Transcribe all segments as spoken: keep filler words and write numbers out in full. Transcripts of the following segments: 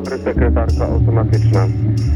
dobry, sekretarka automatyczna.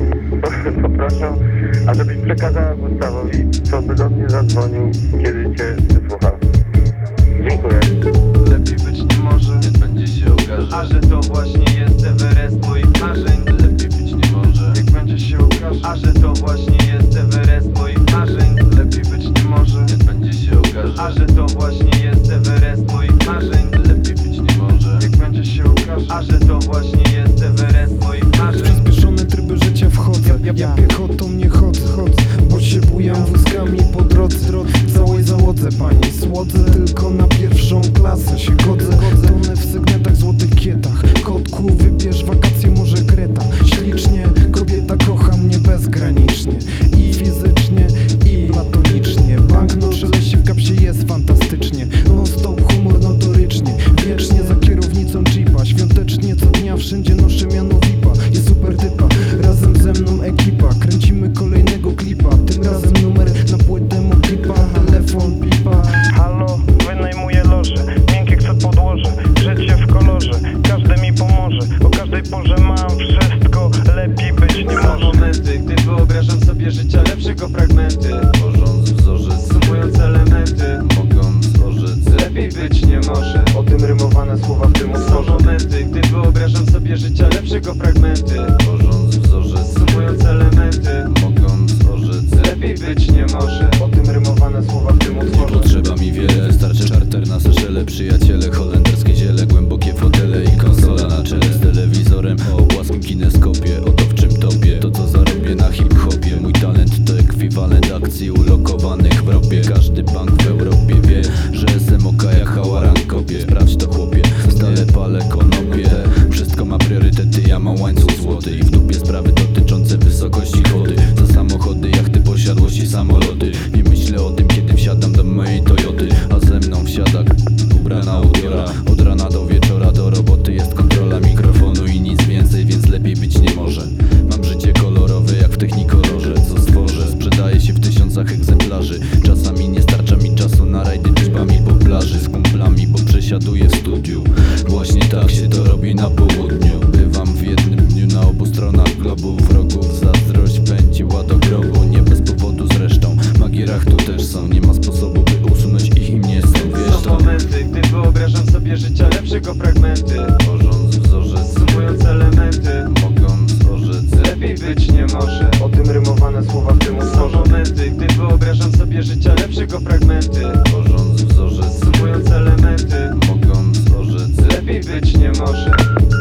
Poproszę, ażebyś przekazała Gustawowi, co by do mnie zadzwonił, kiedy cię wysłucha. Dziękuję. Lepiej być nie może, nie będzie się okaże, a że to właśnie jest Everest moich marzeń. Lepiej być nie może, jak będzie się okaże, a że to właśnie jest Everest moich marzeń. Lepiej być nie może, nie będzie się okaże, a że to właśnie jest Everest moich marzeń. Lepiej być nie może, jak będzie się okaże, a że to właśnie jest Everest moich marzeń. W przyspieszone tryby życia wchodzę, ja, ja piechotą nie chodzę, chodzę, bo się bujam wózkami po drodze, drodze całej załodze, pani słodzę, tylko na pierwszą klasę się godzę, tonę w sygnetach, złotych kietach, kotku wybierz wakacje, może Kreta, ślicznie, kobieta kocha mnie bezgranicznie i fizycznie, i platonicznie, banknot szeleści w kapsie jest fantastycznie, non stop humor notorycznie, wiecznie za kierownicą jeepa, świątecznie co dnia wszędzie noszę miano vipa, jest super typa, razem ze mną ekipa, kręcimy kolejnego klipa, tym razem numer na płytę Mokipa, telefon pipa. Halo, wynajmuję loże, miękkie chcę podłoże, życie w kolorze, każdy mi pomoże, o każdej porze mam wszystko, lepiej być nie Są może. momenty, gdy wyobrażam sobie życia lepszego fragmenty, tworząc wzorzec, sumując elementy, mogą stworzyć. Lepiej być nie może, O tym rymowane słowa w tym są utworze. momenty, gdy wyobrażam sobie życia lepszego fragmenty, tworząc wzorzec, sumując elementy, mogą stworzyć. Lepiej być nie może, O tym rymowane słowa w tym Nie utworze. potrzeba mi wiele, starczy czarter na Seszele, przyjaciele, holenderskie ziele, głębokie fotele i konsola na czele z telewizorem o płaskim kineskopie. Oto w czym topię, to co zarobię na hip-hopie. Mój talent to ekwiwalent akcji ulokowanych w ropie. Każdy bank w Europie wie, że S M O K jak hałaran kopie. Sprawdź to chłopie, stale palę konopie. Wszystko ma priorytety, ja mam łańcuch złoty i w dupie sprawy dotyczące wysokości kwoty. Za samochody, jachty, posiadłości, samoloty. Nie myślę o tym, kiedy wsiadam do mojej Toyoty, a ze mną wsiada ubrana ubiora. Od rana do wieczora do roboty jest kontrola mikrofonu i nic więcej, więc lepiej być nie może. Mam życie kolorowe jak w Technicolorze, co stworzę sprzedaje się w tysiącach egzemplarzy. Czasami nie starcza mi czasu na rajdy liczbami po plaży z kumplami, bo przesiaduję w studiu. Właśnie tak się to robi na południu. Bywam w jednym dniu na obu stronach globu. Wrogów zazdrość pędziła do grobu, nie bez powodu zresztą. Magierach tu też są, nie ma sposobu by usunąć ich i mnie stąd, wiesz są to. momenty, gdy wyobrażam sobie życia lepszego fragmenty, tworząc wzorzec, sumując elementy, mogą stworzyć. Lepiej być nie może, O tym rymowane słowa w tym są utworze. momenty, gdy wyobrażam sobie życia lepszego fragmenty, tworząc wzorzec, sumując elementy, mogą stworzyć. Lepiej być nie może.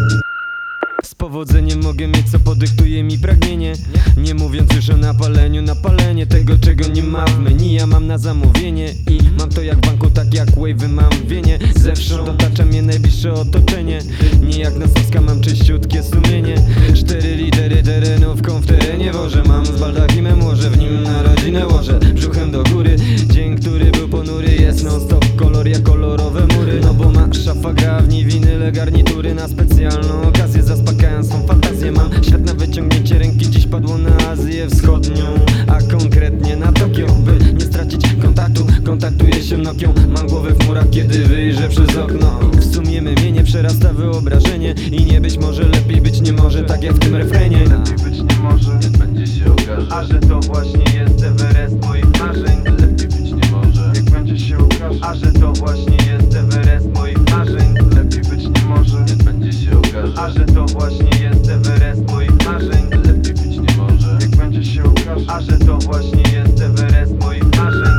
Z powodzeniem mogę mieć co podyktuje mi pragnienie. Nie mówiąc już o napaleniu, napalenie tego czego nie ma w menu. Ja mam na zamówienie i mam to jak w banku, tak jak wave'y mam w wienie. Zewsząd otacza mnie najbliższe otoczenie. Nie jak nosowska mam czyściutkie sumienie. Cztery litery terenówką w terenie wożę. Mam z baldachimem łożę, w nim na rodzinę łożę. Brzuchem do góry, dzień który był ponury. Jest non stop kolor jak kolorowe mury. No bo ma szafa gra w niej winyle, garnitury na specjalną okazję. Zaspokajam swą fantazję, mam świat na wyciągnięcie ręki. Dziś padło na Azję Wschodnią, a konkretnie na Tokio. By nie stracić kontaktu, kontaktuję się Nokią. Mam głowę w murach, kiedy wyjrzę przez okno. W sumie mnie nie przerasta wyobrażenie i nie być może, lepiej być nie może, tak jak w tym refrenie. Lepiej być nie może, nie będzie się okaże, a że to właśnie jest Everest moich marzeń. Lepiej być nie może, jak będzie się okaże, a że to właśnie jest Everest moich marzeń. Lepiej być nie może, nie będzie się okaże, a że to właśnie jest Everest moich marzeń. Lepiej być nie może, jak będzie się okaże, a że to właśnie jest Everest moich marzeń.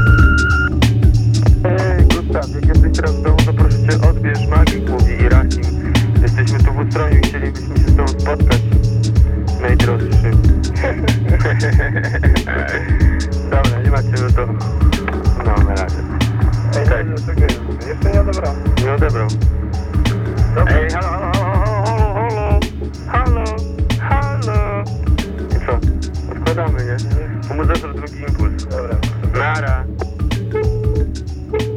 Ej, Gustaw, jak jesteś teraz w domu, to proszę cię odbierz Magik, mówi i Rahim. Jesteśmy tu w Ustroniu i chcielibyśmy się z tobą spotkać, najdroższy. Dobra, nie macie, no to... No, na razie. Ej, cześć. Jeszcze nie odebrał. Nie odebrał. Dobra. Ej, halo, halo, halo, halo, halo. I co? Odkładamy, nie? Bo mu zeszedł drugi impuls. Dobra. Nara.